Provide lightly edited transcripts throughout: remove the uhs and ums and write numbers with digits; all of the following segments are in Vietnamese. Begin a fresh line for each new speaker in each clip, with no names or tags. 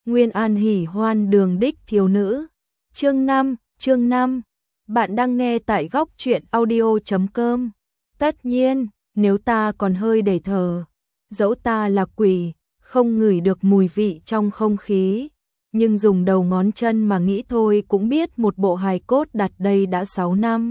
Nguyên An hỉ hoan đường đích thiếu nữ. Chương 5. Bạn đang nghe tại góc truyện audio.com. Tất nhiên, nếu ta còn hơi để thở, dẫu ta là quỷ, không ngửi được mùi vị trong không khí, nhưng dùng đầu ngón chân mà nghĩ thôi cũng biết một bộ hài cốt đặt đây đã 6 năm.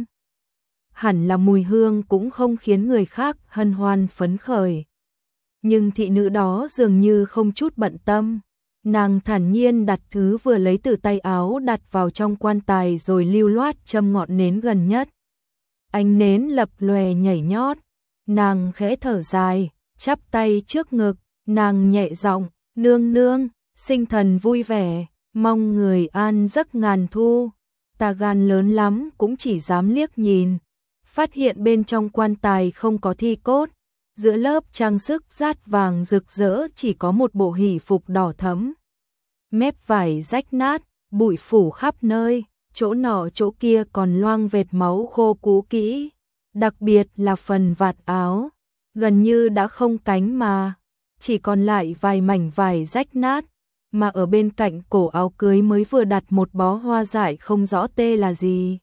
Hẳn là mùi hương cũng không khiến người khác hân hoan phấn khởi. Nhưng thị nữ đó dường như không chút bận tâm. Nàng thản nhiên đặt thứ vừa lấy từ tay áo đặt vào trong quan tài rồi lưu loát châm ngọn nến gần nhất. Ánh nến lập lòe nhảy nhót. Nàng khẽ thở dài, chắp tay trước ngực, nàng nhẹ giọng, nương nương, sinh thần vui vẻ, mong người an giấc ngàn thu. Ta gan lớn lắm cũng chỉ dám liếc nhìn. Phát hiện bên trong quan tài không có thi cốt. Giữa lớp trang sức dát vàng rực rỡ chỉ có một bộ hỷ phục đỏ thẫm. Mép vải rách nát, bụi phủ khắp nơi, chỗ nọ chỗ kia còn loang vệt máu khô cũ kỹ. Đặc biệt là phần vạt áo, gần như đã không cánh mà, chỉ còn lại vài mảnh vải rách nát. Mà ở bên cạnh cổ áo cưới mới vừa đặt một bó hoa dại không rõ tên là gì.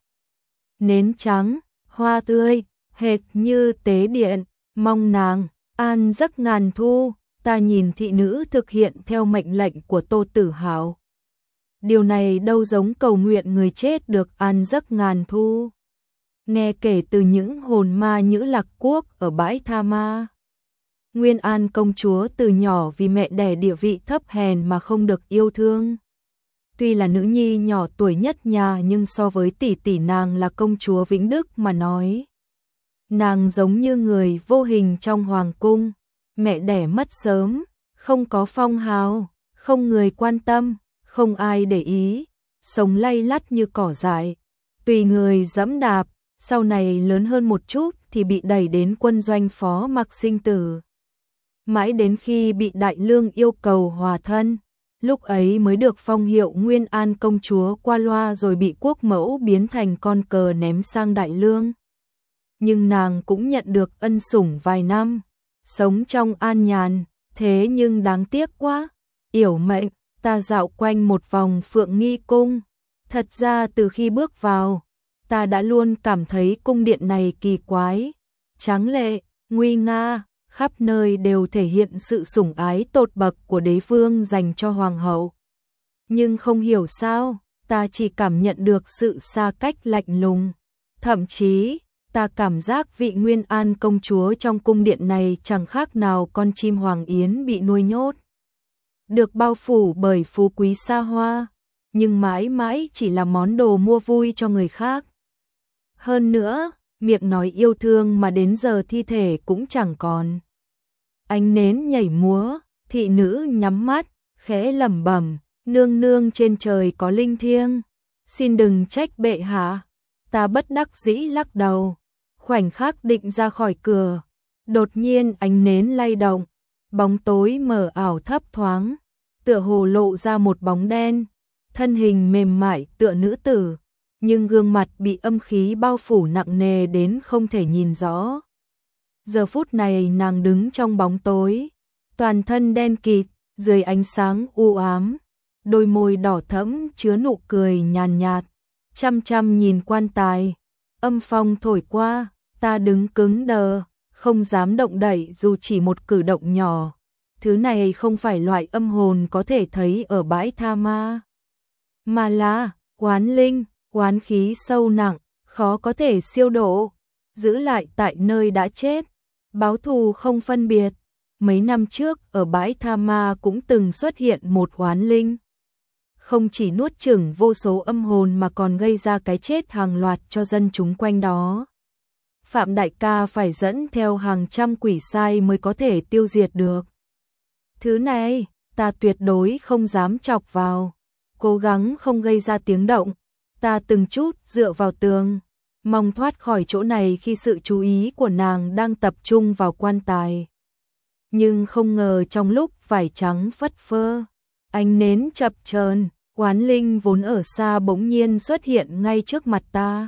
Nến trắng, hoa tươi, hệt như tế điện. Mong nàng an giấc ngàn thu. Ta nhìn thị nữ thực hiện theo mệnh lệnh của Tô Tử Hào. Điều này đâu giống cầu nguyện người chết được an giấc ngàn thu. Nghe kể từ những hồn ma Nhữ Lạc Quốc ở bãi Tha Ma. Nguyên An công chúa từ nhỏ vì mẹ đẻ địa vị thấp hèn mà không được yêu thương. Tuy là nữ nhi nhỏ tuổi nhất nhà nhưng so với tỷ tỷ nàng là công chúa Vĩnh Đức mà nói, nàng giống như người vô hình trong hoàng cung. Mẹ đẻ mất sớm, không có phong hào, không người quan tâm, không ai để ý, sống lay lắt như cỏ dại, tùy người dẫm đạp. Sau này lớn hơn một chút thì bị đẩy đến quân doanh phó mặc sinh tử. Mãi đến khi bị Đại Lương yêu cầu hòa thân, lúc ấy mới được phong hiệu Nguyên An công chúa qua loa rồi bị quốc mẫu biến thành con cờ ném sang Đại Lương. Nhưng nàng cũng nhận được ân sủng vài năm, sống trong an nhàn, thế nhưng đáng tiếc quá, yểu mệnh. Ta dạo quanh một vòng Phượng Nghi cung, thật ra từ khi bước vào, ta đã luôn cảm thấy cung điện này kỳ quái, tráng lệ, nguy nga, khắp nơi đều thể hiện sự sủng ái tột bậc của đế vương dành cho hoàng hậu. Nhưng không hiểu sao, ta chỉ cảm nhận được sự xa cách lạnh lùng, thậm chí ta cảm giác vị Nguyên An công chúa trong cung điện này chẳng khác nào con chim hoàng yến bị nuôi nhốt, được bao phủ bởi phú quý xa hoa, nhưng mãi mãi chỉ là món đồ mua vui cho người khác. Hơn nữa, miệng nói yêu thương mà đến giờ thi thể cũng chẳng còn. Ánh nến nhảy múa, thị nữ nhắm mắt, khẽ lẩm bẩm, nương nương trên trời có linh thiêng, xin đừng trách bệ hạ. Ta bất đắc dĩ lắc đầu. Khoảnh khắc định ra khỏi cửa, đột nhiên ánh nến lay động, bóng tối mờ ảo thấp thoáng, tựa hồ lộ ra một bóng đen, thân hình mềm mại tựa nữ tử, nhưng gương mặt bị âm khí bao phủ nặng nề đến không thể nhìn rõ. Giờ phút này nàng đứng trong bóng tối, toàn thân đen kịt, dưới ánh sáng u ám, đôi môi đỏ thẫm chứa nụ cười nhàn nhạt, chăm chăm nhìn quan tài. Âm phong thổi qua, ta đứng cứng đờ, không dám động đậy dù chỉ một cử động nhỏ. Thứ này không phải loại âm hồn có thể thấy ở bãi Tha Ma, mà là oán linh, oán khí sâu nặng, khó có thể siêu độ, giữ lại tại nơi đã chết, báo thù không phân biệt. Mấy năm trước ở bãi Tha Ma cũng từng xuất hiện một oán linh, không chỉ nuốt chửng vô số âm hồn mà còn gây ra cái chết hàng loạt cho dân chúng quanh đó. Phạm đại ca phải dẫn theo hàng trăm quỷ sai mới có thể tiêu diệt được. Thứ này, ta tuyệt đối không dám chọc vào. Cố gắng không gây ra tiếng động, ta từng chút dựa vào tường, mong thoát khỏi chỗ này khi sự chú ý của nàng đang tập trung vào quan tài. Nhưng không ngờ trong lúc vải trắng phất phơ, ánh nến chập chờn, oán linh vốn ở xa bỗng nhiên xuất hiện ngay trước mặt ta.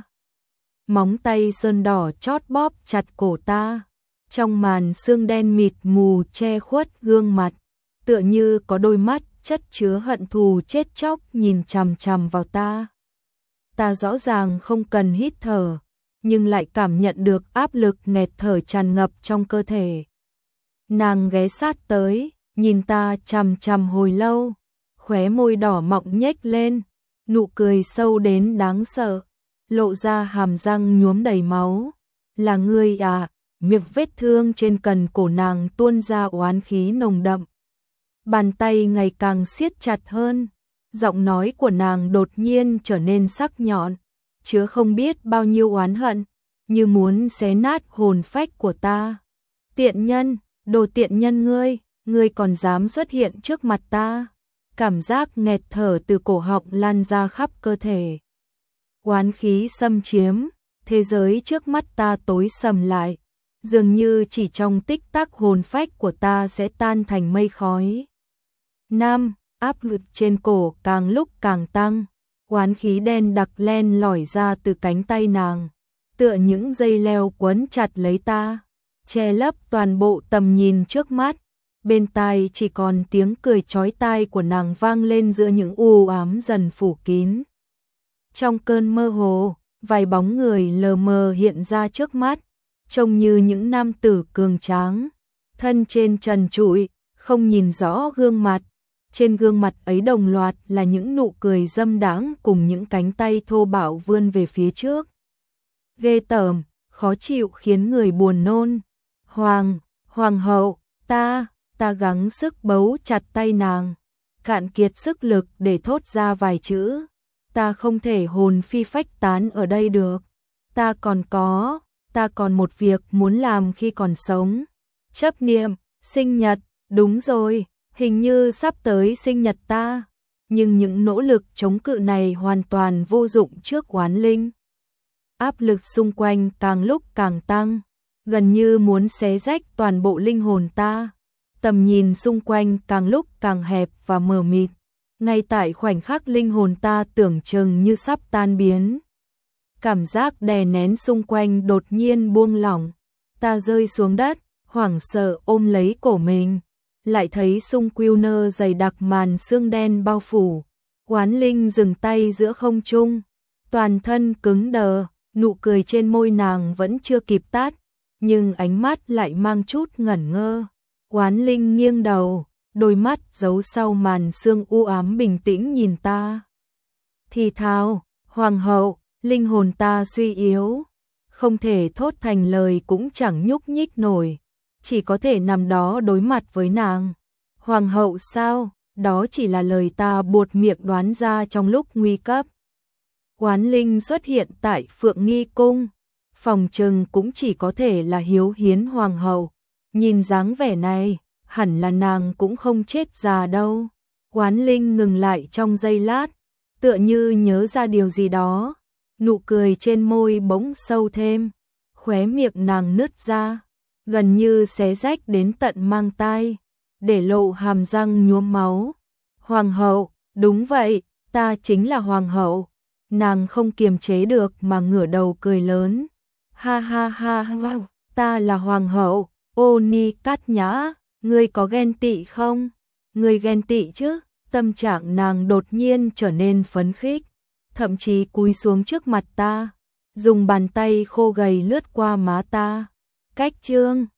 Móng tay sơn đỏ chót bóp chặt cổ ta, trong màn sương đen mịt mù che khuất gương mặt, tựa như có đôi mắt chất chứa hận thù chết chóc nhìn chằm chằm vào ta. Ta rõ ràng không cần hít thở, nhưng lại cảm nhận được áp lực nghẹt thở tràn ngập trong cơ thể. Nàng ghé sát tới, nhìn ta chằm chằm hồi lâu, khóe môi đỏ mọng nhếch lên, nụ cười sâu đến đáng sợ, lộ ra hàm răng nhuốm đầy máu. Là ngươi à? Miệng vết thương trên cần cổ nàng tuôn ra oán khí nồng đậm. Bàn tay ngày càng siết chặt hơn, giọng nói của nàng đột nhiên trở nên sắc nhọn, chứa không biết bao nhiêu oán hận, như muốn xé nát hồn phách của ta. Tiện nhân, đồ tiện nhân ngươi còn dám xuất hiện trước mặt ta. Cảm giác nghẹt thở từ cổ họng lan ra khắp cơ thể. Oán khí xâm chiếm, thế giới trước mắt ta tối sầm lại, dường như chỉ trong tích tắc hồn phách của ta sẽ tan thành mây khói. Áp lực trên cổ càng lúc càng tăng, oán khí đen đặc len lỏi ra từ cánh tay nàng, tựa những dây leo quấn chặt lấy ta, che lấp toàn bộ tầm nhìn trước mắt. Bên tai chỉ còn tiếng cười chói tai của nàng vang lên giữa những u ám dần phủ kín. Trong cơn mơ hồ, vài bóng người lờ mờ hiện ra trước mắt, trông như những nam tử cường tráng, thân trên trần trụi, không nhìn rõ gương mặt. Trên gương mặt ấy đồng loạt là những nụ cười dâm đãng cùng những cánh tay thô bạo vươn về phía trước. Ghê tởm, khó chịu khiến người buồn nôn. Hoàng hậu, ta gắng sức bấu chặt tay nàng, cạn kiệt sức lực để thốt ra vài chữ. Ta không thể hồn phi phách tán ở đây được. Ta còn một việc muốn làm khi còn sống. Chấp niệm, sinh nhật, đúng rồi, hình như sắp tới sinh nhật ta. Nhưng những nỗ lực chống cự này hoàn toàn vô dụng trước oán linh. Áp lực xung quanh càng lúc càng tăng, gần như muốn xé rách toàn bộ linh hồn ta. Tầm nhìn xung quanh càng lúc càng hẹp và mờ mịt. Ngay tại khoảnh khắc linh hồn ta tưởng chừng như sắp tan biến. Cảm giác đè nén xung quanh đột nhiên buông lỏng. Ta rơi xuống đất, hoảng sợ ôm lấy cổ mình. Lại thấy xung quanh nơ dày đặc màn sương đen bao phủ. Oán linh dừng tay giữa không trung, toàn thân cứng đờ, nụ cười trên môi nàng vẫn chưa kịp tắt, nhưng ánh mắt lại mang chút ngẩn ngơ. Oán linh nghiêng đầu, đôi mắt giấu sau màn sương u ám bình tĩnh nhìn ta. Thì thào, hoàng hậu, linh hồn ta suy yếu, không thể thốt thành lời cũng chẳng nhúc nhích nổi, chỉ có thể nằm đó đối mặt với nàng. Hoàng hậu sao? Đó chỉ là lời ta buột miệng đoán ra trong lúc nguy cấp. Oán linh xuất hiện tại Phượng Nghi Cung, phòng trừng cũng chỉ có thể là Hiếu Hiến hoàng hậu. Nhìn dáng vẻ này, hẳn là nàng cũng không chết già đâu. Oán linh ngừng lại trong giây lát, tựa như nhớ ra điều gì đó. Nụ cười trên môi bỗng sâu thêm, khóe miệng nàng nứt ra, gần như xé rách đến tận mang tai, để lộ hàm răng nhuốm máu. Hoàng hậu, đúng vậy, ta chính là hoàng hậu. Nàng không kiềm chế được mà ngửa đầu cười lớn. Ha ha ha, wow, ta là hoàng hậu. Ô Ni Cát Nhã, ngươi có ghen tị không? Ngươi ghen tị chứ? Tâm trạng nàng đột nhiên trở nên phấn khích, thậm chí cúi xuống trước mặt ta, dùng bàn tay khô gầy lướt qua má ta. Cách chương